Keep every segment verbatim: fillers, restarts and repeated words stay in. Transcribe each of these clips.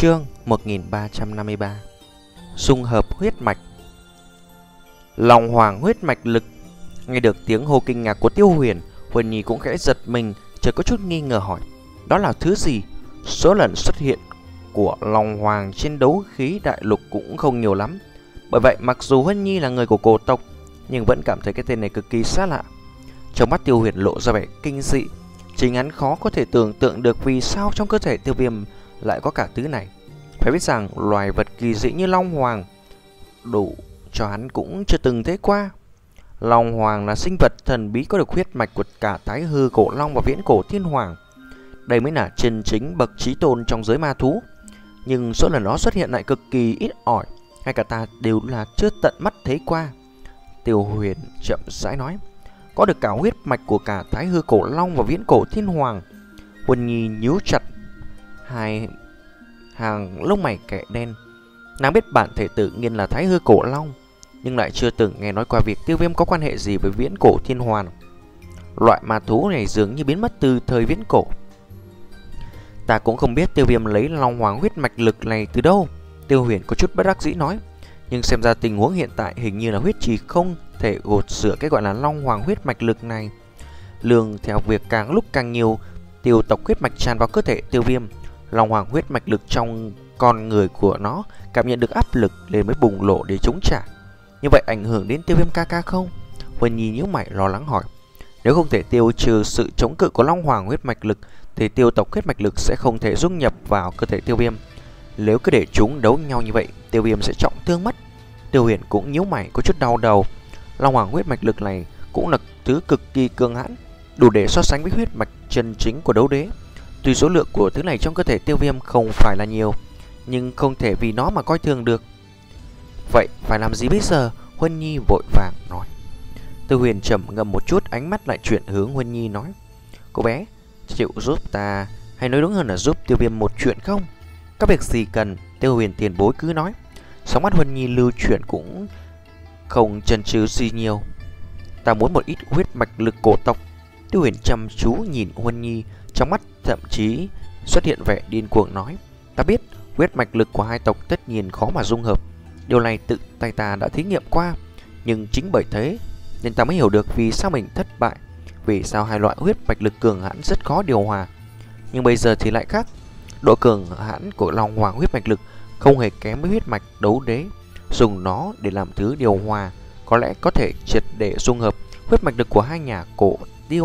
Chương một nghìn ba trăm năm mươi ba. Dung hợp huyết mạch. Long hoàng huyết mạch lực. Nghe được tiếng hô kinh ngạc của Tiêu Huyền, Huân Nhi cũng khẽ giật mình, chợt có chút nghi ngờ hỏi: đó là thứ gì? Số lần xuất hiện của Long hoàng trên đấu khí đại lục cũng không nhiều lắm. Bởi vậy mặc dù Huân Nhi là người của cổ tộc, nhưng vẫn cảm thấy cái tên này cực kỳ xa lạ. Trong mắt Tiêu Huyền lộ ra vẻ kinh dị. Chính hắn khó có thể tưởng tượng được vì sao trong cơ thể Tiêu Viêm lại có cả thứ này. Phải biết rằng loài vật kỳ dị như Long Hoàng đủ cho hắn cũng chưa từng thấy qua. Long Hoàng là sinh vật thần bí có được huyết mạch của cả Thái Hư Cổ Long và Viễn Cổ Thiên Hoàng. Đây mới là chân chính bậc chí tôn trong giới ma thú. Nhưng số lần nó xuất hiện lại cực kỳ ít ỏi, ngay cả ta đều là chưa tận mắt thấy qua. Tiêu Huyền chậm rãi nói: có được cả huyết mạch của cả Thái Hư Cổ Long và Viễn Cổ Thiên Hoàng. Huân Nhi nhíu chặt hai hàng lông mày kẻ đen. Nàng biết bản thể tự nhiên là Thái Hư Cổ Long, nhưng lại chưa từng nghe nói qua việc Tiêu Viêm có quan hệ gì với Viễn Cổ Thiên Hoàng. Loại ma thú này dường như biến mất từ thời Viễn Cổ. Ta cũng không biết Tiêu Viêm lấy Long Hoàng huyết mạch lực này từ đâu. Tiêu Huyền có chút bất đắc dĩ nói. Nhưng xem ra tình huống hiện tại hình như là huyết trì không thể gột rửa cái gọi là Long Hoàng huyết mạch lực này. Lường theo việc càng lúc càng nhiều tiêu tộc huyết mạch tràn vào cơ thể Tiêu Viêm, Long Hoàng huyết mạch lực trong con người của nó cảm nhận được áp lực nên mới bùng lộ để chống trả. Như vậy ảnh hưởng đến Tiêu Viêm ca ca không? Huân Nhi nhíu mày lo lắng hỏi. Nếu không thể tiêu trừ sự chống cự của Long Hoàng huyết mạch lực thì tiêu tộc huyết mạch lực sẽ không thể dung nhập vào cơ thể Tiêu Viêm. Nếu cứ để chúng đấu nhau như vậy, Tiêu Viêm sẽ trọng thương mất. Tiêu Huyền cũng nhíu mày có chút đau đầu. Long Hoàng huyết mạch lực này cũng là thứ cực kỳ cường hãn, đủ để so sánh với huyết mạch chân chính của đấu đế. Tuy số lượng của thứ này trong cơ thể Tiêu Viêm không phải là nhiều, nhưng không thể vì nó mà coi thường được. Vậy phải làm gì bây giờ? Huân Nhi vội vàng nói. Tiêu Huyền trầm ngâm một chút, ánh mắt lại chuyển hướng Huân Nhi nói: cô bé, chịu giúp ta, hay nói đúng hơn là giúp Tiêu Viêm một chuyện không? Các việc gì cần, Tiêu Huyền tiền bối cứ nói. Sóng mắt Huân Nhi lưu chuyển cũng không chần chừ gì nhiều. Ta muốn một ít huyết mạch lực cổ tộc. Tiêu Huyền chăm chú nhìn Huân Nhi, trong mắt thậm chí xuất hiện vẻ điên cuồng nói: ta biết huyết mạch lực của hai tộc tất nhiên khó mà dung hợp. Điều này tự tay ta đã thí nghiệm qua. Nhưng chính bởi thế nên ta mới hiểu được vì sao mình thất bại, vì sao hai loại huyết mạch lực cường hãn rất khó điều hòa. Nhưng bây giờ thì lại khác. Độ cường hãn của Long Hoàng huyết mạch lực không hề kém với huyết mạch đấu đế. Dùng nó để làm thứ điều hòa có lẽ có thể triệt để dung hợp huyết mạch lực của hai nhà cổ tiêu.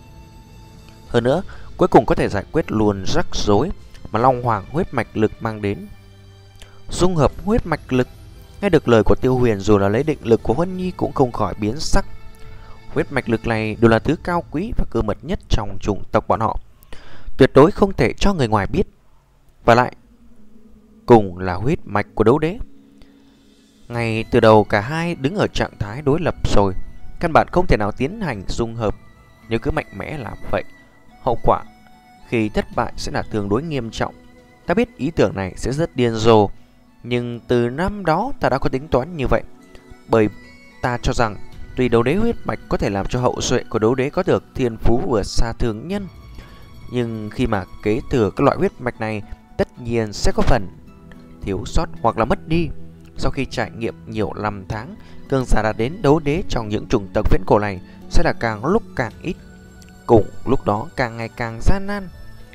Hơn nữa, cuối cùng có thể giải quyết luôn rắc rối mà Long Hoàng huyết mạch lực mang đến. Dung hợp huyết mạch lực. Nghe được lời của Tiêu Huyền, dù là lấy định lực của Huân Nhi cũng không khỏi biến sắc. Huyết mạch lực này đều là thứ cao quý và cơ mật nhất trong chủng tộc bọn họ, tuyệt đối không thể cho người ngoài biết. Và lại cùng là huyết mạch của đấu đế. Ngay từ đầu cả hai đứng ở trạng thái đối lập rồi, căn bản không thể nào tiến hành dung hợp. Nếu cứ mạnh mẽ làm vậy, hậu quả khi thất bại sẽ là tương đối nghiêm trọng. Ta biết ý tưởng này sẽ rất điên rồ, nhưng từ năm đó ta đã có tính toán như vậy. Bởi ta cho rằng tuy đấu đế huyết mạch có thể làm cho hậu duệ của đấu đế có được thiên phú vượt xa thường nhân, nhưng khi mà kế thừa các loại huyết mạch này tất nhiên sẽ có phần thiếu sót hoặc là mất đi. Sau khi trải nghiệm nhiều năm tháng, cường giả đã đến đấu đế trong những chủng tộc viễn cổ này sẽ là càng lúc càng ít, cùng lúc đó càng ngày càng gian nan.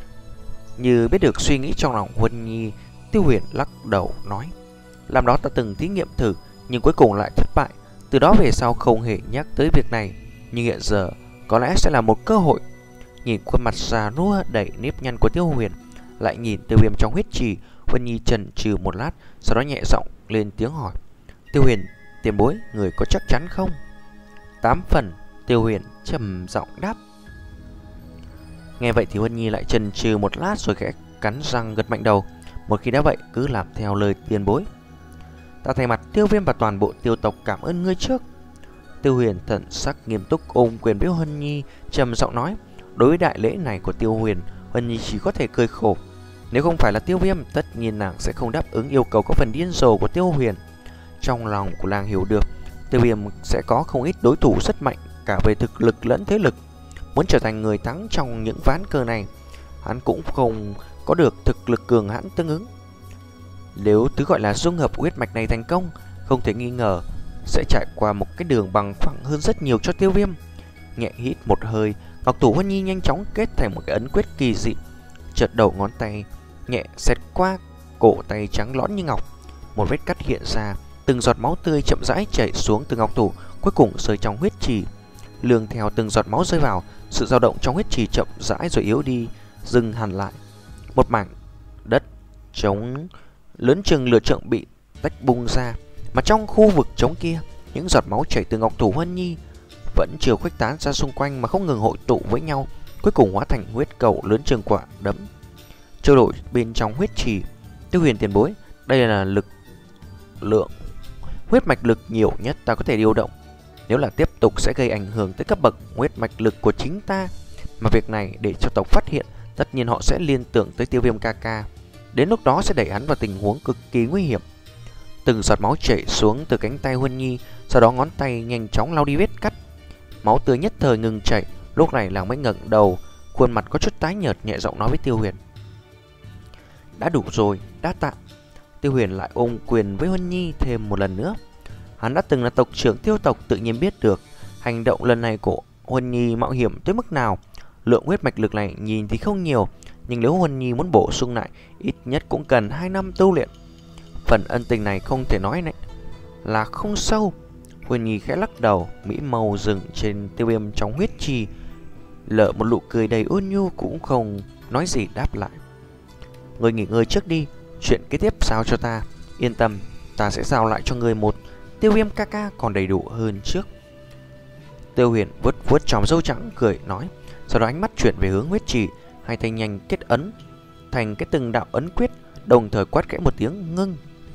Như biết được suy nghĩ trong lòng Huân Nhi, Tiêu Huyền lắc đầu nói: làm đó ta từng thí nghiệm thử, nhưng cuối cùng lại thất bại. Từ đó về sau không hề nhắc tới việc này. Nhưng hiện giờ có lẽ sẽ là một cơ hội. Nhìn khuôn mặt già nua đầy nếp nhăn của Tiêu Huyền, lại nhìn Tiêu Viêm trong huyết trì, Huân Nhi chần chừ một lát, sau đó nhẹ giọng lên tiếng hỏi: Tiêu Huyền tiền bối, người có chắc chắn không? Tám phần, Tiêu Huyền trầm giọng đáp. Nghe vậy thì Huân Nhi lại chần chừ một lát rồi khẽ cắn răng gật mạnh đầu. Một khi đã vậy, cứ làm theo lời tiền bối. Ta thay mặt Tiêu Viêm và toàn bộ tiêu tộc cảm ơn ngươi trước. Tiêu Huyền thần sắc nghiêm túc ôm quyền với Huân Nhi, trầm giọng nói. Đối với đại lễ này của Tiêu Huyền, Huân Nhi chỉ có thể cười khổ. Nếu không phải là Tiêu Viêm, tất nhiên nàng sẽ không đáp ứng yêu cầu có phần điên rồ của Tiêu Huyền. Trong lòng của nàng hiểu được, Tiêu Viêm sẽ có không ít đối thủ rất mạnh, cả về thực lực lẫn thế lực. Muốn trở thành người thắng trong những ván cờ này, hắn cũng không có được thực lực cường hãn tương ứng. Nếu thứ gọi là dung hợp huyết mạch này thành công, không thể nghi ngờ sẽ trải qua một cái đường bằng phẳng hơn rất nhiều cho Tiêu Viêm. Nhẹ hít một hơi, Ngọc Thủ Huân Nhi nhanh chóng kết thành một cái ấn quyết kỳ dị. Chợt đầu ngón tay nhẹ xẹt qua cổ tay trắng lõn như ngọc, một vết cắt hiện ra, từng giọt máu tươi chậm rãi chảy xuống từ ngọc thủ, cuối cùng rơi trong huyết trì. Lương theo từng giọt máu rơi vào, sự dao động trong huyết trì chậm rãi rồi yếu đi, dừng hẳn lại. Một mảng đất trống lớn chừng lửa trượng bị tách bung ra, mà trong khu vực trống kia, những giọt máu chảy từ Ngọc Thủ Huân Nhi vẫn chưa khuếch tán ra xung quanh mà không ngừng hội tụ với nhau, cuối cùng hóa thành huyết cầu lớn chừng quả đấm trôi nổi bên trong huyết trì. Tiêu Huyền tiền bối, đây là lực lượng huyết mạch lực nhiều nhất ta có thể điều động. Nếu là tiếp tục sẽ gây ảnh hưởng tới cấp bậc huyết mạch lực của chính ta, mà việc này để cho tộc phát hiện, tất nhiên họ sẽ liên tưởng tới Tiêu Viêm ca ca. Đến lúc đó sẽ đẩy hắn vào tình huống cực kỳ nguy hiểm. Từng giọt máu chảy xuống từ cánh tay Huân Nhi, sau đó ngón tay nhanh chóng lau đi vết cắt. Máu tươi nhất thời ngừng chảy. Lúc này nàng mới ngẩng đầu, khuôn mặt có chút tái nhợt, nhẹ giọng nói với Tiêu Huyền: đã đủ rồi, đã tạ. Tiêu Huyền lại ôm quyền với Huân Nhi thêm một lần nữa. Hắn đã từng là tộc trưởng Tiêu tộc, tự nhiên biết được hành động lần này của Huân Nhi mạo hiểm tới mức nào. Lượng huyết mạch lực này nhìn thì không nhiều, nhưng nếu Huân Nhi muốn bổ sung lại, ít nhất cũng cần hai năm tu luyện. Phần ân tình này không thể nói này là không sâu. Huân Nhi khẽ lắc đầu, mỹ màu dừng trên Tiêu Viêm trong huyết trì, lợ một nụ cười đầy ôn nhu, cũng không nói gì đáp lại. Người nghỉ ngơi trước đi, chuyện kế tiếp giao cho ta. Yên tâm, ta sẽ giao lại cho người một Tiêu Viêm ca ca còn đầy đủ hơn trước. Tiêu Huyền vuốt vuốt tròm râu trắng cười nói, sau đó ánh mắt chuyển về hướng huyết trì, hai tay nhanh kết ấn thành cái từng đạo ấn quyết, đồng thời quát khẽ một tiếng ngưng.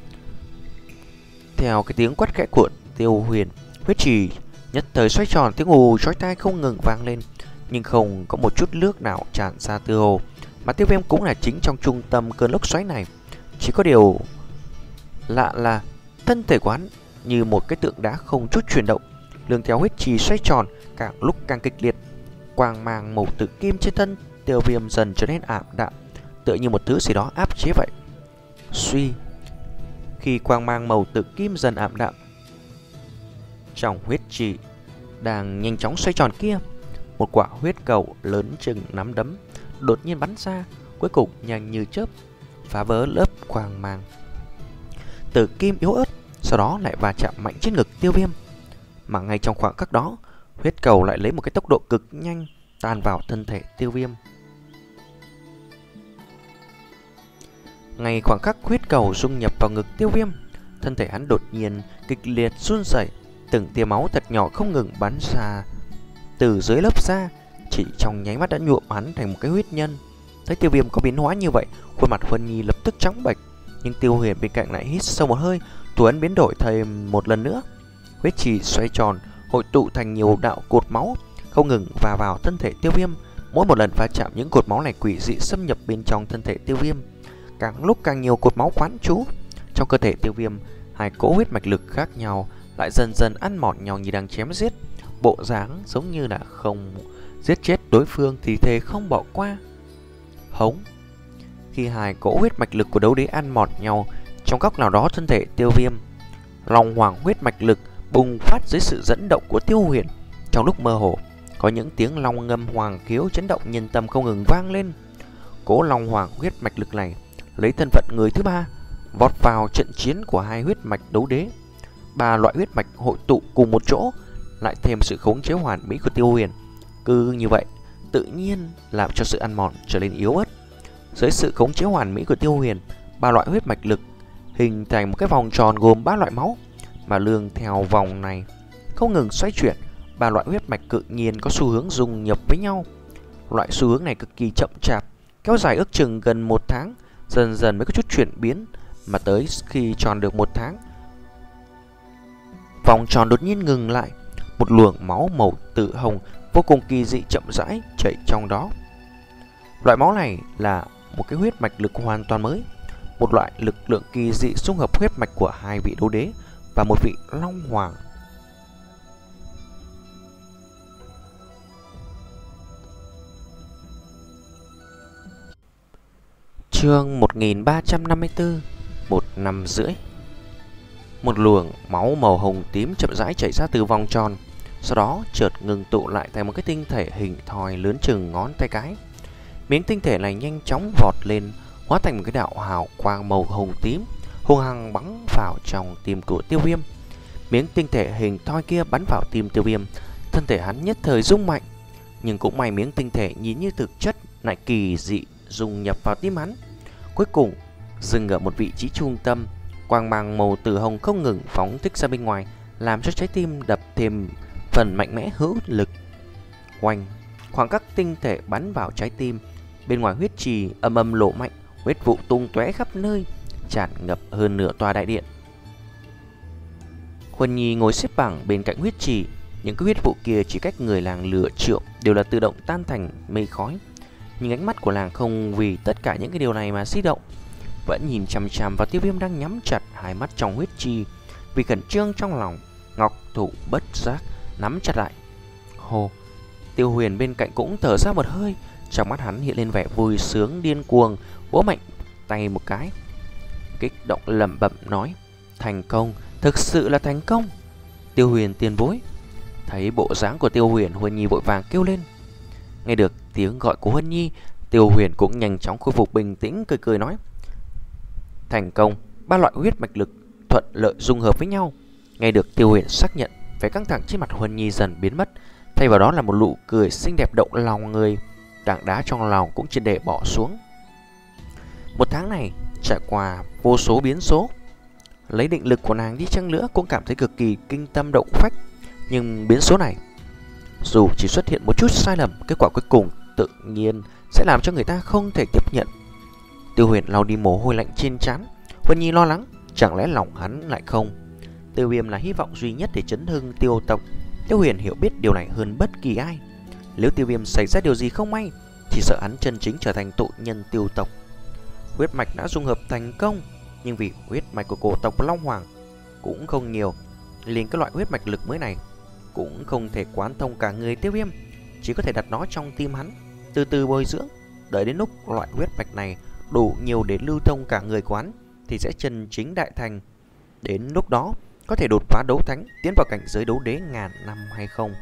Theo cái tiếng quát khẽ của Tiêu Huyền, huyết trì nhất thời xoay tròn, tiếng ù chói tai không ngừng vang lên, nhưng không có một chút nước nào tràn ra từ hồ, mà Tiêu Viêm cũng là chính trong trung tâm cơn lốc xoáy này. Chỉ có điều lạ là thân thể quán như một cái tượng đá không chút chuyển động. Lương theo huyết trì xoay tròn, càng lúc càng kịch liệt. Quang mang màu tử kim trên thân Tiêu Viêm dần trở nên ảm đạm, tựa như một thứ gì đó áp chế vậy. Suy, khi quang mang màu tử kim dần ảm đạm, trong huyết trì đang nhanh chóng xoay tròn kia, một quả huyết cầu lớn chừng nắm đấm đột nhiên bắn ra, cuối cùng nhanh như chớp phá vỡ lớp quang mang tử kim yếu ớt, sau đó lại va chạm mạnh trên ngực Tiêu Viêm. Mà ngay trong khoảng khắc đó, huyết cầu lại lấy một cái tốc độ cực nhanh tan vào thân thể Tiêu Viêm. Ngay khoảng khắc huyết cầu dung nhập vào ngực Tiêu Viêm, thân thể hắn đột nhiên kịch liệt run rẩy, từng tia máu thật nhỏ không ngừng bắn ra từ dưới lớp da, chỉ trong nháy mắt đã nhuộm hắn thành một cái huyết nhân. Thấy Tiêu Viêm có biến hóa như vậy, khuôn mặt Huân Nhi lập tức trắng bệch, nhưng Tiêu Huyền bên cạnh lại hít sâu một hơi, thủ ấn biến đổi thêm một lần nữa. Huyết trì xoay tròn, hội tụ thành nhiều đạo cột máu, không ngừng va vào thân thể Tiêu Viêm. Mỗi một lần va chạm, những cột máu này quỷ dị xâm nhập bên trong thân thể Tiêu Viêm, càng lúc càng nhiều cột máu quán trú trong cơ thể Tiêu Viêm. Hai cỗ huyết mạch lực khác nhau lại dần dần ăn mòn nhau như đang chém giết, bộ dáng giống như là không giết chết đối phương thì thề không bỏ qua. Hống. Khi hai cỗ huyết mạch lực của đấu đế ăn mòn nhau, trong góc nào đó thân thể Tiêu Viêm, Long Hoàng huyết mạch lực bùng phát dưới sự dẫn động của Tiêu Huyền. Trong lúc mơ hồ, có những tiếng long ngâm hoàng khiếu chấn động nhân tâm không ngừng vang lên. Cỗ Long Hoàng huyết mạch lực này lấy thân phận người thứ ba vọt vào trận chiến của hai huyết mạch đấu đế. Ba loại huyết mạch hội tụ cùng một chỗ, lại thêm sự khống chế hoàn mỹ của Tiêu Huyền, cứ như vậy tự nhiên làm cho sự ăn mòn trở nên yếu ớt. Dưới sự khống chế hoàn mỹ của Tiêu Huyền, ba loại huyết mạch lực hình thành một cái vòng tròn gồm ba loại máu, mà lương theo vòng này không ngừng xoay chuyển. Ba loại huyết mạch tự nhiên có xu hướng dung nhập với nhau. Loại xu hướng này cực kỳ chậm chạp, kéo dài ước chừng gần một tháng, dần dần mới có chút chuyển biến, mà tới khi tròn được một tháng, vòng tròn đột nhiên ngừng lại. Một luồng máu màu tử hồng vô cùng kỳ dị chậm rãi chảy trong đó. Loại máu này là một cái huyết mạch lực hoàn toàn mới, một loại lực lượng kỳ dị xung hợp huyết mạch của hai vị đấu đế và một vị Long Hoàng. Chương một nghìn ba trăm năm mươi tư. Một năm rưỡi. Một luồng máu màu hồng tím chậm rãi chảy ra từ vòng tròn, sau đó chợt ngừng tụ lại thành một cái tinh thể hình thoi lớn chừng ngón tay cái. Miếng tinh thể này nhanh chóng vọt lên, hóa thành một cái đạo hào quang màu hồng tím, hung hăng bắn vào trong tim của Tiêu Viêm. Miếng tinh thể hình thoi kia bắn vào tim Tiêu Viêm, thân thể hắn nhất thời rung mạnh, nhưng cũng may miếng tinh thể nhìn như thực chất lại kỳ dị dung nhập vào tim hắn. Cuối cùng dừng ở một vị trí trung tâm, quang mang màu tử hồng không ngừng phóng thích ra bên ngoài, làm cho trái tim đập thêm phần mạnh mẽ hữu lực. Oanh, khoảng cách tinh thể bắn vào trái tim, bên ngoài huyết trì âm âm lộ mạnh, huyết vụ tung tóe khắp nơi, tràn ngập hơn nửa tòa đại điện. Huân Nhi ngồi xếp bằng bên cạnh huyết trì, những cái huyết vụ kia chỉ cách người làng lửa trượng đều là tự động tan thành mây khói. Nhưng ánh mắt của làng không vì tất cả những cái điều này mà xí động, vẫn nhìn chằm chằm vào Tiêu Viêm đang nhắm chặt hai mắt trong huyết trì. Vì khẩn trương trong lòng, ngọc thủ bất giác nắm chặt lại. Hồ, Tiêu Huyền bên cạnh cũng thở ra một hơi, trong mắt hắn hiện lên vẻ vui sướng điên cuồng, vỗ mạnh tay một cái, kích động lẩm bẩm nói: thành công, thực sự là thành công. Tiêu Huyền tiền bối. Thấy bộ dáng của Tiêu Huyền, Huân Nhi vội vàng kêu lên. Nghe được tiếng gọi của Huân Nhi, Tiêu Huyền cũng nhanh chóng khôi phục bình tĩnh, cười cười nói: thành công, ba loại huyết mạch lực thuận lợi dung hợp với nhau. Nghe được Tiêu Huyền xác nhận, vẻ căng thẳng trên mặt Huân Nhi dần biến mất, thay vào đó là một nụ cười xinh đẹp động lòng người. Tảng đá trong lòng cũng triệt để bỏ xuống. Một tháng này trải qua vô số biến số, lấy định lực của nàng đi chăng nữa cũng cảm thấy cực kỳ kinh tâm động phách. Nhưng biến số này, dù chỉ xuất hiện một chút sai lầm, kết quả cuối cùng tự nhiên sẽ làm cho người ta không thể tiếp nhận. Tiêu Huyền lau đi mồ hôi lạnh trên trán. Huân Nhi lo lắng, chẳng lẽ lòng hắn lại không? Tiêu Viêm là hy vọng duy nhất để chấn hưng Tiêu tộc. Tiêu Huyền hiểu biết điều này hơn bất kỳ ai. Nếu Tiêu Viêm xảy ra điều gì không may, thì sợ hắn chân chính trở thành tội nhân Tiêu tộc. Huyết mạch đã dung hợp thành công, nhưng vì huyết mạch của cổ tộc Long Hoàng cũng không nhiều, liền cái loại huyết mạch lực mới này cũng không thể quán thông cả người Tiêu Viêm, chỉ có thể đặt nó trong tim hắn, từ từ bồi dưỡng. Đợi đến lúc loại huyết mạch này đủ nhiều để lưu thông cả người quán, thì sẽ chân chính đại thành. Đến lúc đó có thể đột phá đấu thánh, tiến vào cảnh giới đấu đế ngàn năm hay không?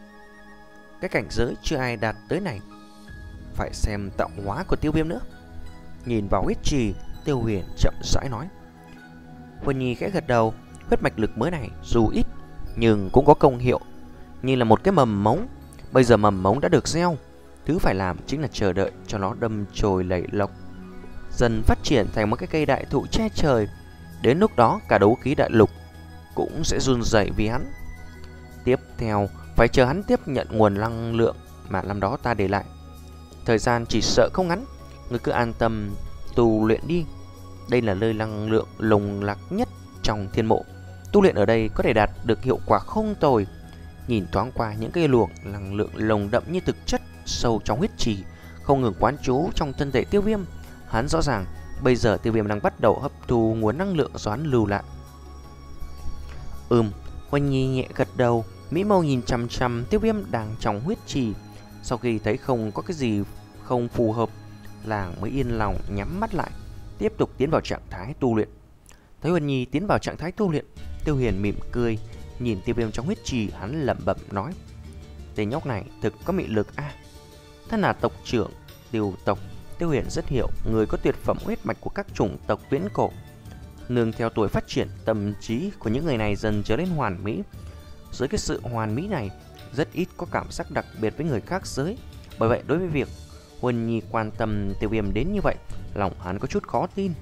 Cái cảnh giới chưa ai đạt tới này, phải xem tạo hóa của Tiêu Viêm nữa. Nhìn vào huyết trì, Tiêu Huyền chậm rãi nói. Huân Nhi khẽ gật đầu. Huyết mạch lực mới này dù ít nhưng cũng có công hiệu, như là một cái mầm mống. Bây giờ mầm mống đã được gieo, thứ phải làm chính là chờ đợi cho nó đâm chồi lẩy lộc, dần phát triển thành một cái cây đại thụ che trời. Đến lúc đó cả đấu khí đại lục cũng sẽ run rẩy vì hắn. Tiếp theo phải chờ hắn tiếp nhận nguồn năng lượng mà năm đó ta để lại. Thời gian chỉ sợ không ngắn, ngươi cứ an tâm tu luyện đi. Đây là nơi năng lượng lồng lạc nhất trong thiên mộ. Tu luyện ở đây có thể đạt được hiệu quả không tồi. Nhìn thoáng qua những cái luồng năng lượng lồng đậm như thực chất sâu trong huyết trì, không ngừng quán trú trong thân thể Tiêu Viêm, hắn rõ ràng bây giờ Tiêu Viêm đang bắt đầu hấp thu nguồn năng lượng do hắn lưu lại. Ừm, Huân Nhi nhẹ gật đầu, mỹ mâu nhìn chằm chằm Tiêu Viêm đang trong huyết trì. Sau khi thấy không có cái gì không phù hợp, làng mới yên lòng nhắm mắt lại, tiếp tục tiến vào trạng thái tu luyện. Thấy Huân Nhi tiến vào trạng thái tu luyện, Tiêu Huyền mỉm cười, nhìn Tiêu Viêm trong huyết trì, hắn lẩm bẩm nói: tên nhóc này thực có mị lực a. À, thân là tộc trưởng Tiêu tộc, Tiêu Huyền rất hiểu người có tuyệt phẩm huyết mạch của các chủng tộc viễn cổ. Nương theo tuổi phát triển, tâm trí của những người này dần trở nên hoàn mỹ. Dưới cái sự hoàn mỹ này, rất ít có cảm giác đặc biệt với người khác giới. Bởi vậy đối với việc Huân Nhi quan tâm Tiêu Viêm đến như vậy, lòng hắn có chút khó tin.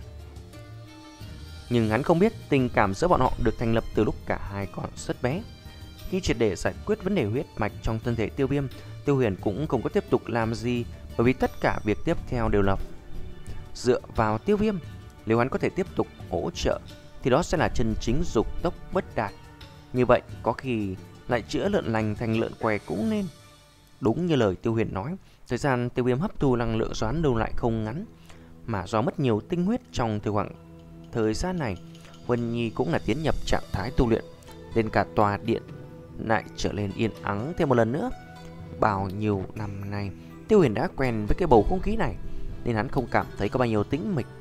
Nhưng hắn không biết tình cảm giữa bọn họ được thành lập từ lúc cả hai còn rất bé. Khi triệt để giải quyết vấn đề huyết mạch trong thân thể Tiêu Viêm, Tiêu Huyền cũng không có tiếp tục làm gì, bởi vì tất cả việc tiếp theo đều là dựa vào Tiêu Viêm. Nếu hắn có thể tiếp tục hỗ trợ thì đó sẽ là chân chính dục tốc bất đạt. Như vậy có khi lại chữa lợn lành thành lợn què cũng nên. Đúng như lời Tiêu Huyền nói, thời gian Tiêu Viêm hấp thu năng lượng doán lưu lại không ngắn, mà do mất nhiều tinh huyết trong thời khoảng thời gian này, Huân Nhi cũng là tiến nhập trạng thái tu luyện, nên cả tòa điện lại trở nên yên ắng thêm một lần nữa. Bao nhiêu năm nay, Tiêu Huyền đã quen với cái bầu không khí này, nên hắn không cảm thấy có bao nhiêu tĩnh mịch.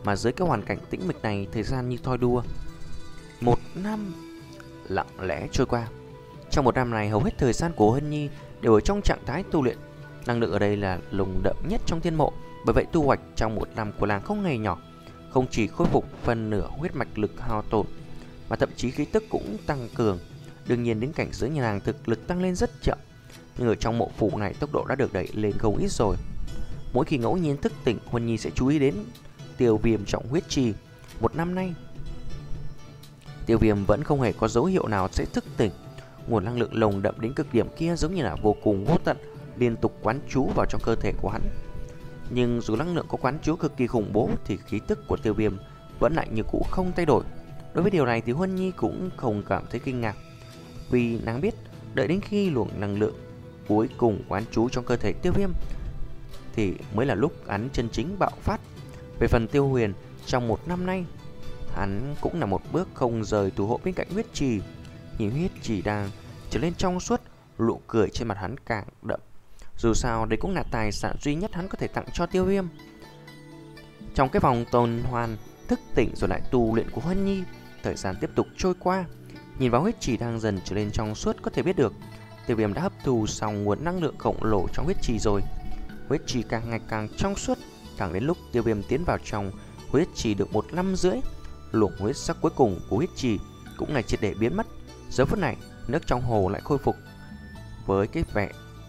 Mà dưới cái hoàn cảnh tĩnh mịch này, thời gian như thoi đua. Một năm lặng lẽ trôi qua. Trong một năm này, hầu hết thời gian của Hân Nhi đều ở trong trạng thái tu luyện. Năng lượng ở đây là lùng đậm nhất trong thiên mộ. Bởi vậy tu hoạch trong một năm của làng không hề nhỏ. Không chỉ khôi phục phần nửa huyết mạch lực hao tổn, mà thậm chí khí tức cũng tăng cường. Đương nhiên đến cảnh giới nhà làng thực lực tăng lên rất chậm, nhưng ở trong mộ phủ này tốc độ đã được đẩy lên không ít rồi. Mỗi khi ngẫu nhiên thức tỉnh, Huân Nhi sẽ chú ý đến Tiêu Viêm trọng huyết trì. Một năm nay, Tiêu Viêm vẫn không hề có dấu hiệu nào sẽ thức tỉnh. Nguồn năng lượng lồng đậm đến cực điểm kia giống như là vô cùng vô tận, liên tục quán trú vào trong cơ thể của hắn. Nhưng dù năng lượng có quán trú cực kỳ khủng bố thì khí tức của Tiêu Viêm vẫn lại như cũ không thay đổi. Đối với điều này thì Huân Nhi cũng không cảm thấy kinh ngạc, vì nàng biết đợi đến khi luồng năng lượng cuối cùng quán trú trong cơ thể Tiêu Viêm thì mới là lúc hắn chân chính bạo phát. Về phần Tiêu Huyền, trong một năm nay hắn cũng là một bước không rời thủ hộ bên cạnh huyết trì. Nhìn huyết trì đang trở lên trong suốt, nụ cười trên mặt hắn càng đậm. Dù sao đây cũng là tài sản duy nhất hắn có thể tặng cho Tiêu Viêm. Trong cái vòng tuần hoàn thức tỉnh rồi lại tu luyện của Huân Nhi, thời gian tiếp tục trôi qua. Nhìn vào huyết trì đang dần trở lên trong suốt, có thể biết được Tiêu Viêm đã hấp thu xong nguồn năng lượng khổng lồ trong huyết trì rồi. Huyết trì càng ngày càng trong suốt, càng đến lúc Tiêu Viêm tiến vào trong huyết trì được một năm rưỡi, luồng huyết sắc cuối cùng của huyết trì cũng là triệt để biến mất. Giờ phút này, nước trong hồ lại khôi phục với cái vẻ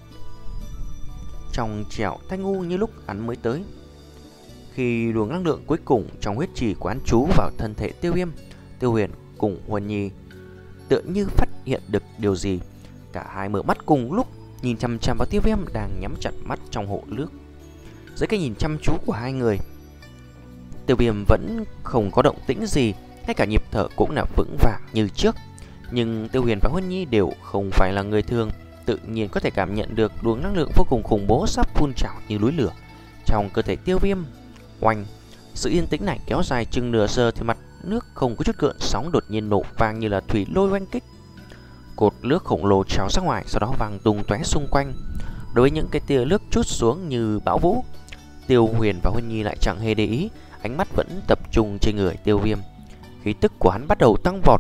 trong trẻo thanh ngu như lúc hắn mới tới. Khi luồng năng lượng cuối cùng trong huyết trì quán trú vào thân thể Tiêu Viêm, Tiêu Huyền cùng Huân Nhi tựa như phát hiện được điều gì. Cả hai mở mắt cùng lúc, nhìn chăm chăm vào Tiêu Viêm đang nhắm chặt mắt trong hồ nước. Dưới cái nhìn chăm chú của hai người, Tiêu Viêm vẫn không có động tĩnh gì, ngay cả nhịp thở cũng là vững vàng như trước. Nhưng Tiêu Huyền và Huân Nhi đều không phải là người thường, tự nhiên có thể cảm nhận được luồng năng lượng vô cùng khủng bố sắp phun trào như núi lửa trong cơ thể Tiêu Viêm. Oanh! Sự yên tĩnh này kéo dài chừng nửa giờ thì mặt nước không có chút gợn sóng đột nhiên nổ vang như là thủy lôi oanh kích. Cột nước khổng lồ trào ra ngoài, sau đó vang tung tóe xung quanh. Đối với những cái tia nước trút xuống như bão vũ, Tiêu Huyền và Huân Nhi lại chẳng hề để ý, ánh mắt vẫn tập trung trên người Tiêu Viêm. Khí tức của hắn bắt đầu tăng vọt.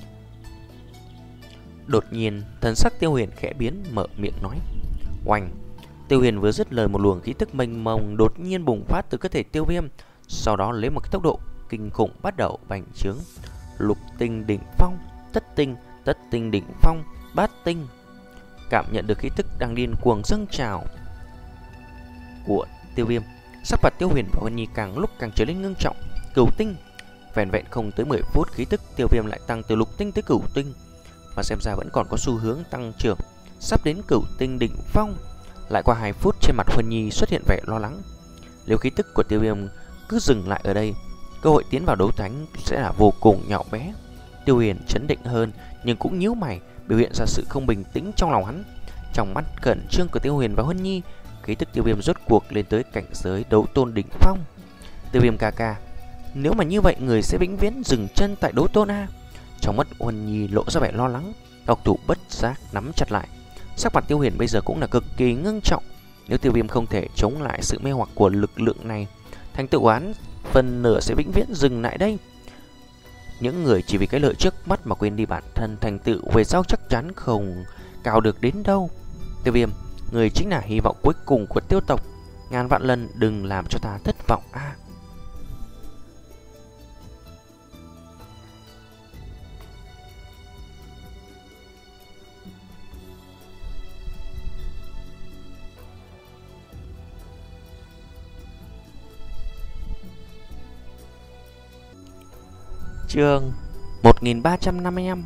Đột nhiên, thần sắc Tiêu Huyền khẽ biến, mở miệng nói: "Oanh!" Tiêu Huyền vừa dứt lời, một luồng khí tức mênh mông đột nhiên bùng phát từ cơ thể Tiêu Viêm, sau đó lấy một cái tốc độ kinh khủng bắt đầu bành trướng. Lục tinh đỉnh phong, thất tinh, tất tinh đỉnh phong, bát tinh. Cảm nhận được khí tức đang điên cuồng dâng trào của Tiêu Viêm, sắc mặt Tiêu Huyền và Huân Nhi càng lúc càng trở nên ngưng trọng. Cửu tinh. Vẹn vẹn không tới mười phút, khí tức Tiêu Viêm lại tăng từ lục tinh tới cửu tinh, mà xem ra vẫn còn có xu hướng tăng trưởng, sắp đến cửu tinh đỉnh phong. Lại qua hai phút, trên mặt Huân Nhi xuất hiện vẻ lo lắng. Nếu khí tức của Tiêu Viêm cứ dừng lại ở đây, cơ hội tiến vào đấu thánh sẽ là vô cùng nhỏ bé. Tiêu Huyền chấn định hơn, nhưng cũng nhíu mày, biểu hiện ra sự không bình tĩnh trong lòng hắn. Trong mắt khẩn trương của Tiêu Huyền và Huân Nhi, khí tức Tiêu Viêm rốt cuộc lên tới cảnh giới đấu tôn đỉnh phong. Tiêu Viêm ca ca, nếu mà như vậy người sẽ vĩnh viễn dừng chân tại đấu tôn a? Trong mắt Huân Nhi lộ ra vẻ lo lắng, ngọc thủ bất giác nắm chặt lại. Sắc mặt Tiêu Huyền bây giờ cũng là cực kỳ ngưng trọng. Nếu Tiêu Viêm không thể chống lại sự mê hoặc của lực lượng này, thành tựu án phần nửa sẽ vĩnh viễn dừng lại đây. Những người chỉ vì cái lợi trước mắt mà quên đi bản thân, thành tựu về sau chắc chắn không cao được đến đâu. Tiêu Viêm, người chính là hy vọng cuối cùng của tiêu tộc, ngàn vạn lần đừng làm cho ta thất vọng a. À. Chương một nghìn ba trăm năm mươi lăm.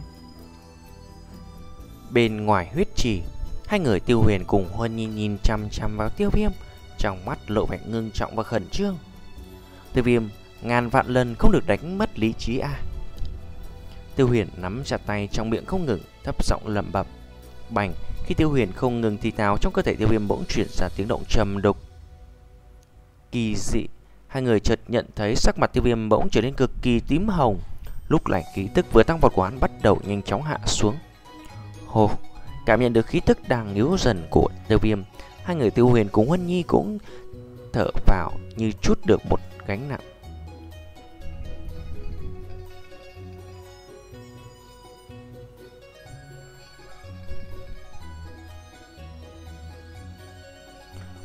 Bên ngoài huyết trì, hai người Tiêu Huyền cùng Huân Nhi nhìn chăm chăm vào Tiêu Viêm, trong mắt lộ vẻ ngưng trọng và khẩn trương. Tiêu Viêm, ngàn vạn lần không được đánh mất lý trí a. À. Tiêu Huyền nắm chặt tay, trong miệng không ngừng thấp giọng lẩm bẩm. Bành! Khi Tiêu Huyền không ngừng thì thào, trong cơ thể Tiêu Viêm bỗng chuyển ra tiếng động trầm đục kỳ dị. Hai người chợt nhận thấy sắc mặt Tiêu Viêm bỗng trở nên cực kỳ tím hồng. Lúc này khí tức vừa tăng vọt của hắn bắt đầu nhanh chóng hạ xuống. Hồ! Cảm nhận được khí tức đang yếu dần của Tiêu Viêm, hai người Tiêu Huyền cùng Huân Nhi cũng thở vào như chút được một gánh nặng.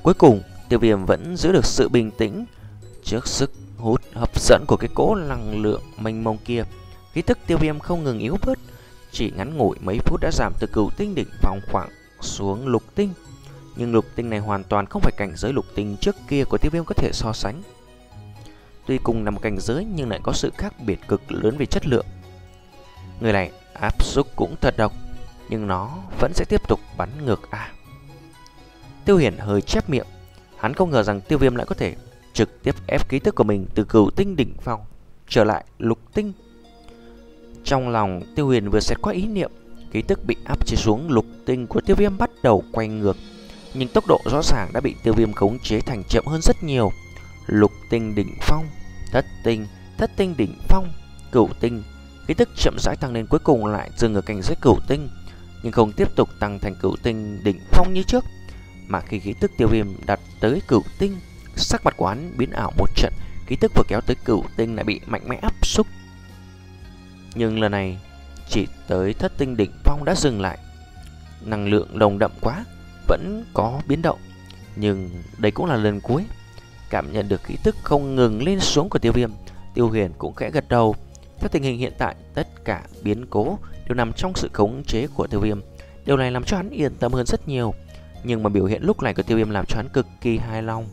Cuối cùng, Tiêu Viêm vẫn giữ được sự bình tĩnh trước sức hút hấp dẫn của cái cỗ năng lượng mênh mông kia. Khí tức Tiêu Viêm không ngừng yếu bớt, chỉ ngắn ngủi mấy phút đã giảm từ cửu tinh đỉnh phong khoảng xuống lục tinh. Nhưng lục tinh này hoàn toàn không phải cảnh giới lục tinh trước kia của Tiêu Viêm có thể so sánh. Tuy cùng nằm cảnh giới nhưng lại có sự khác biệt cực lớn về chất lượng. Người này áp xúc cũng thật độc, nhưng nó vẫn sẽ tiếp tục bắn ngược à. Tiêu Huyền hơi chép miệng, hắn không ngờ rằng Tiêu Viêm lại có thể trực tiếp ép khí tức của mình từ cửu tinh đỉnh phong trở lại lục tinh. Trong lòng Tiêu Huyền vừa xét qua ý niệm, khí tức bị áp chế xuống lục tinh của Tiêu Viêm bắt đầu quay ngược, nhưng tốc độ rõ ràng đã bị Tiêu Viêm khống chế thành chậm hơn rất nhiều. Lục tinh đỉnh phong, thất tinh, thất tinh đỉnh phong, cửu tinh, khí tức chậm rãi tăng lên, cuối cùng lại dừng ở cảnh giới cửu tinh, nhưng không tiếp tục tăng thành cửu tinh đỉnh phong như trước. Mà khi khí tức Tiêu Viêm đạt tới cửu tinh, sắc mặt của hắn biến ảo một trận, khí tức vừa kéo tới cửu tinh lại bị mạnh mẽ áp xúc. Nhưng lần này chỉ tới thất tinh đỉnh phong đã dừng lại. Năng lượng nồng đậm quá, vẫn có biến động, nhưng đây cũng là lần cuối. Cảm nhận được khí tức không ngừng lên xuống của Tiêu Viêm, Tiêu Huyền cũng khẽ gật đầu. Theo tình hình hiện tại, tất cả biến cố đều nằm trong sự khống chế của Tiêu Viêm. Điều này làm cho hắn yên tâm hơn rất nhiều. Nhưng mà biểu hiện lúc này của Tiêu Viêm làm cho hắn cực kỳ hài lòng.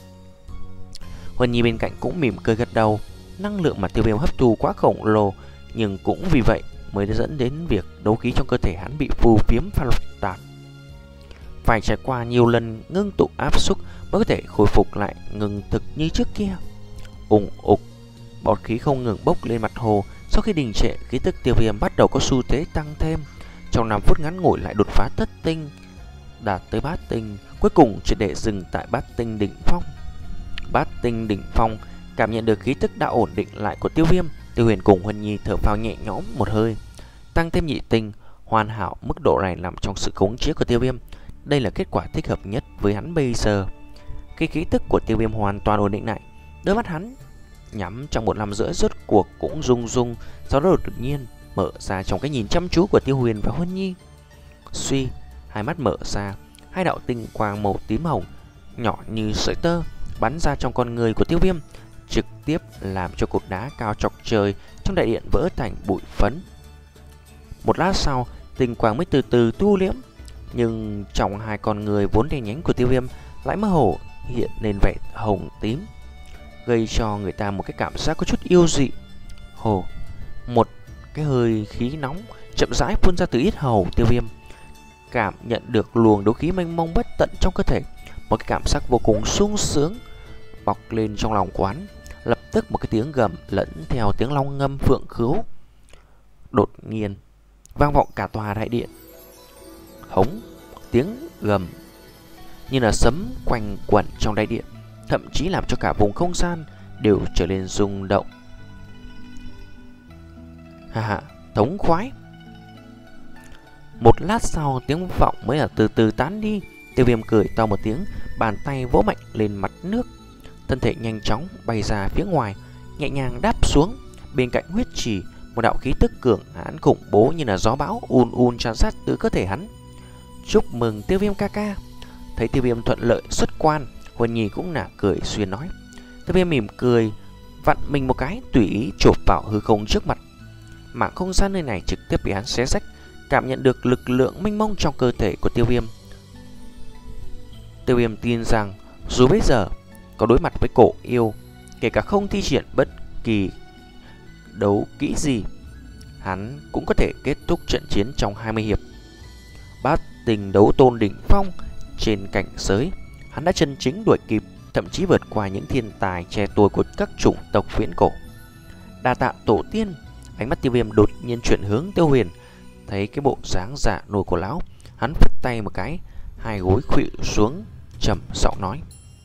Huân Nhi bên cạnh cũng mỉm cười gật đầu. Năng lượng mà Tiêu Viêm hấp thu quá khổng lồ, nhưng cũng vì vậy mới dẫn đến việc đấu khí trong cơ thể hắn bị phù phiếm pha tạp. Phải trải qua nhiều lần ngưng tụ áp xúc mới có thể khôi phục lại ngừng thực như trước kia. Ùng ục, bọt khí không ngừng bốc lên mặt hồ. Sau khi đình trệ, khí tức Tiêu Viêm bắt đầu có xu thế tăng thêm. Trong năm phút ngắn ngủi lại đột phá thất tinh, đạt tới bát tinh, cuối cùng chỉ để dừng tại bát tinh đỉnh phong. Bát tinh đỉnh phong, cảm nhận được khí tức đã ổn định lại của Tiêu Viêm, Tiêu Huyền cùng Huân Nhi thở phào nhẹ nhõm một hơi. Tăng thêm nhị tinh, hoàn hảo, mức độ này nằm trong sự khống chế của Tiêu Viêm. Đây là kết quả thích hợp nhất với hắn bây giờ. Khi khí tức của Tiêu Viêm hoàn toàn ổn định lại, đôi mắt hắn nhắm trong một năm rưỡi rốt cuộc cũng rung rung, sau đó đột nhiên mở ra trong cái nhìn chăm chú của Tiêu Huyền và Huân Nhi. Suy, hai mắt mở ra, hai đạo tinh quang màu tím hồng nhỏ như sợi tơ bắn ra trong con người của Tiêu Viêm, trực tiếp làm cho cột đá cao chọc trời trong đại điện vỡ thành bụi phấn. Một lát sau, tinh quang mới từ từ thu liễm, nhưng trong hai con người vốn đen nhánh của Tiêu Viêm lại mơ hồ hiện lên vẻ hồng tím, gây cho người ta một cái cảm giác có chút yêu dị. Hồ, một cái hơi khí nóng chậm rãi phun ra từ yết hầu Tiêu Viêm. Cảm nhận được luồng đấu khí mênh mông bất tận trong cơ thể, một cái cảm giác vô cùng sung sướng bọc lên trong lòng quán. Lập tức một cái tiếng gầm lẫn theo tiếng long ngâm phượng khứu đột nhiên vang vọng cả tòa đại điện. Hống, tiếng gầm như là sấm quanh quẩn trong đại điện, thậm chí làm cho cả vùng không gian đều trở nên rung động. Ha ha, thống khoái. Một lát sau, tiếng vọng mới là từ từ tán đi. Tiêu Viêm cười to một tiếng, bàn tay vỗ mạnh lên mặt nước, thân thể nhanh chóng bay ra phía ngoài, nhẹ nhàng đáp xuống. Bên cạnh huyết trì, một đạo khí tức cường hãn khủng bố như là gió bão ùn ùn tràn sát từ cơ thể hắn. Chúc mừng Tiêu Viêm ca ca. Thấy Tiêu Viêm thuận lợi xuất quan, Huân Nhi cũng nả cười xuyên nói. Tiêu Viêm mỉm cười, vặn mình một cái, tùy ý chộp vào hư không trước mặt. Mảng không gian nơi này trực tiếp bị hắn xé rách, cảm nhận được lực lượng mênh mông trong cơ thể của Tiêu Viêm. Tiêu Viêm tin rằng dù bây giờ có đối mặt với cổ yêu, kể cả không thi triển bất kỳ đấu kỹ gì, hắn cũng có thể kết thúc trận chiến trong hai mươi hiệp. Bát tinh đấu tôn đỉnh phong, trên cảnh giới hắn đã chân chính đuổi kịp, thậm chí vượt qua những thiên tài trẻ tuổi của các chủng tộc viễn cổ. Đa tạ tổ tiên. Ánh mắt Tiêu Viêm đột nhiên chuyển hướng Tiêu Huyền. Thấy cái bộ dáng dạ nồi của lão, hắn phất tay một cái, hai gối khuỵu xuống, trầm giọng nói: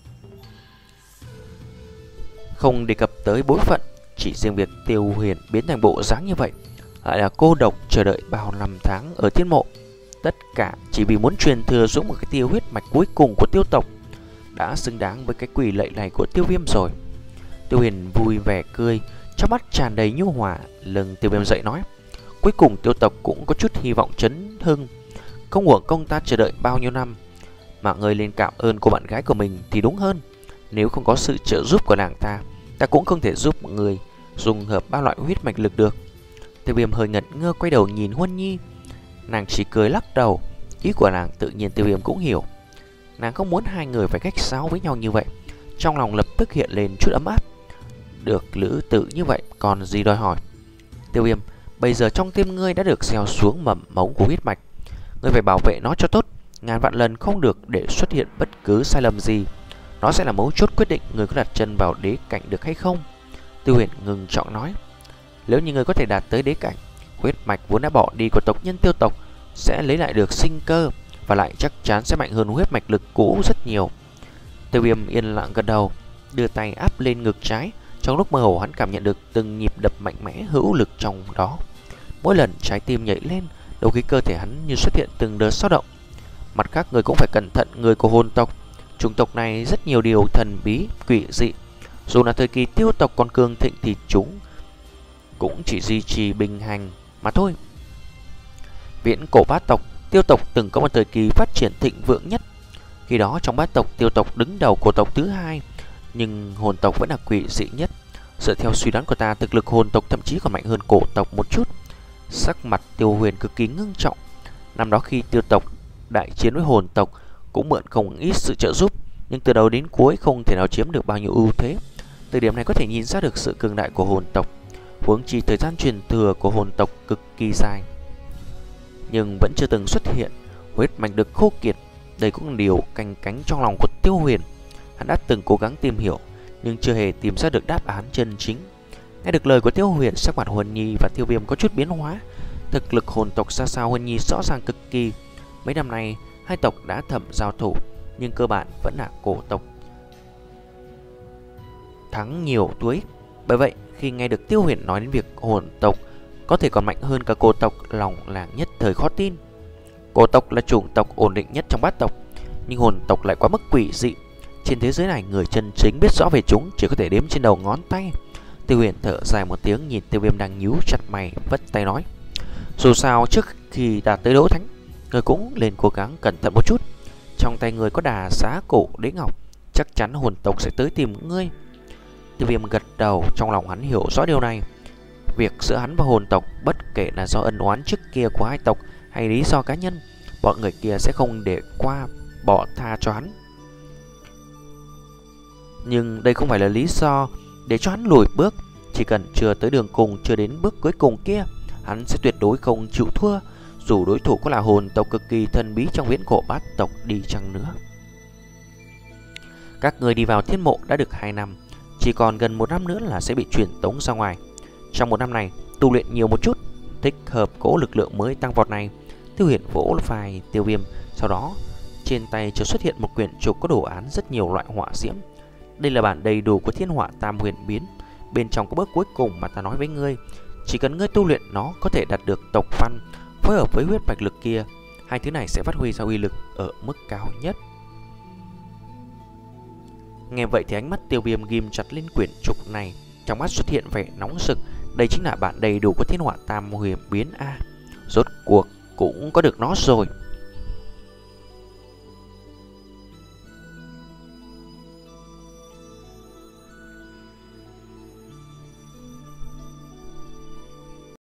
không đề cập tới bối phận, chỉ riêng việc Tiêu Huyền biến thành bộ dáng như vậy, lại là cô độc chờ đợi bao năm tháng ở thiên mộ, tất cả chỉ vì muốn truyền thừa xuống một cái tiêu huyết mạch cuối cùng của Tiêu tộc, đã xứng đáng với cái quỷ lệ này của Tiêu Viêm rồi. Tiêu Huyền vui vẻ cười, trong mắt tràn đầy nhu hòa. Lưng Tiêu Viêm dậy nói: cuối cùng Tiêu tộc cũng có chút hy vọng chấn hưng, không uổng công ta chờ đợi bao nhiêu năm. mà ngươi lên cảm ơn cô bạn gái của mình thì đúng hơn. Nếu không có sự trợ giúp của nàng ta, ta cũng không thể giúp người dùng hợp ba loại huyết mạch lực được. Tiêu Viêm hơi ngẩn ngơ quay đầu nhìn Huân Nhi. Nàng chỉ cười lắc đầu. Ý của nàng tự nhiên Tiêu Viêm cũng hiểu. Nàng không muốn hai người phải cách sáo với nhau như vậy. Trong lòng lập tức hiện lên chút ấm áp. Được lữ tự như vậy còn gì đòi hỏi. Tiêu Viêm, bây giờ trong tim ngươi đã được gieo xuống mầm mống của huyết mạch. Ngươi phải bảo vệ nó cho tốt, ngàn vạn lần không được để xuất hiện bất cứ sai lầm gì. Nó sẽ là mấu chốt quyết định người có đặt chân vào đế cảnh được hay không. Tiêu Huyền ngừng trọng nói. Nếu như người có thể đạt tới đế cảnh, huyết mạch vốn đã bỏ đi của tộc nhân Tiêu tộc sẽ lấy lại được sinh cơ, và lại chắc chắn sẽ mạnh hơn huyết mạch lực cũ rất nhiều. Tiêu Viêm yên lặng gật đầu, đưa tay áp lên ngực trái. Trong lúc mơ hồ hắn cảm nhận được từng nhịp đập mạnh mẽ hữu lực trong đó. Mỗi lần trái tim nhảy lên, đầu khí cơ thể hắn như xuất hiện từng đợt dao động. Mặt khác, người cũng phải cẩn thận người của hồn tộc. Chủng tộc này rất nhiều điều thần bí, quỷ dị. Dù là thời kỳ Tiêu tộc còn cường thịnh thì chúng cũng chỉ duy trì bình hành mà thôi. Viễn cổ bát tộc, Tiêu tộc từng có một thời kỳ phát triển thịnh vượng nhất. Khi đó trong bát tộc, Tiêu tộc đứng đầu cổ tộc thứ hai, nhưng hồn tộc vẫn là quỷ dị nhất. Dựa theo suy đoán của ta, thực lực hồn tộc thậm chí còn mạnh hơn cổ tộc một chút. Sắc mặt Tiêu Huyền cực kỳ ngưng trọng. Năm đó khi Tiêu tộc đại chiến với hồn tộc cũng mượn không ít sự trợ giúp, nhưng từ đầu đến cuối không thể nào chiếm được bao nhiêu ưu thế. Từ điểm này có thể nhìn ra được sự cường đại của hồn tộc. Huống chi thời gian truyền thừa của hồn tộc cực kỳ dài, nhưng vẫn chưa từng xuất hiện huyết mạch được khô kiệt. Đây cũng là điều canh cánh trong lòng của Tiêu Huyền. Hắn đã từng cố gắng tìm hiểu, nhưng chưa hề tìm ra được đáp án chân chính. Nghe được lời của Tiêu Huyền, sắc mặt Huân Nhi và Tiêu Viêm có chút biến hóa. Thực lực hồn tộc xa xa Huân Nhi rõ ràng cực kỳ. Mấy năm nay hai tộc đã thầm giao thủ, nhưng cơ bản vẫn là cổ tộc thắng nhiều tuổi. Bởi vậy khi nghe được Tiêu Huyền nói đến việc hồn tộc có thể còn mạnh hơn cả cổ tộc, lòng làng nhất thời khó tin. Cổ tộc là chủng tộc ổn định nhất trong bát tộc, nhưng hồn tộc lại quá mức quỷ dị. Trên thế giới này người chân chính biết rõ về chúng chỉ có thể đếm trên đầu ngón tay. Tiêu Huyền thở dài một tiếng, nhìn Tiêu Viêm đang nhíu chặt mày, vất tay nói. Dù sao trước khi đạt tới đấu thánh, người cũng lên cố gắng cẩn thận một chút. Trong tay người có đà xá cổ đế ngọc, chắc chắn hồn tộc sẽ tới tìm ngươi. Tiêu Viêm gật đầu, trong lòng hắn hiểu rõ điều này. Việc giữa hắn và hồn tộc, bất kể là do ân oán trước kia của hai tộc hay lý do cá nhân, bọn người kia sẽ không để qua bỏ tha cho hắn. Nhưng đây không phải là lý do để cho hắn lùi bước. Chỉ cần chưa tới đường cùng, chưa đến bước cuối cùng kia, hắn sẽ tuyệt đối không chịu thua, dù đối thủ có là hồn tộc cực kỳ thần bí trong viễn cổ bát tộc đi chăng nữa. Các người đi vào thiên mộ đã được hai năm, chỉ còn gần một năm nữa là sẽ bị truyền tống ra ngoài. Trong một năm này tu luyện nhiều một chút, thích hợp cỗ lực lượng mới tăng vọt này. Tiêu Huyền vỗ vai Tiêu Viêm, sau đó trên tay chợt xuất hiện một quyển trục có đồ án rất nhiều loại hỏa diễm. Đây là bản đầy đủ của thiên hỏa tam huyền biến. Bên trong có bước cuối cùng mà ta nói với ngươi. Chỉ cần ngươi tu luyện nó có thể đạt được tộc văn phối hợp với huyết mạch lực kia, hai thứ này sẽ phát huy ra uy lực ở mức cao nhất. Nghe vậy thì ánh mắt Tiêu Viêm ghim chặt lên quyển trục này, trong mắt xuất hiện vẻ nóng rực. Đây chính là bản đầy đủ của thiên hỏa tam huyền biến a. Rốt cuộc cũng có được nó rồi.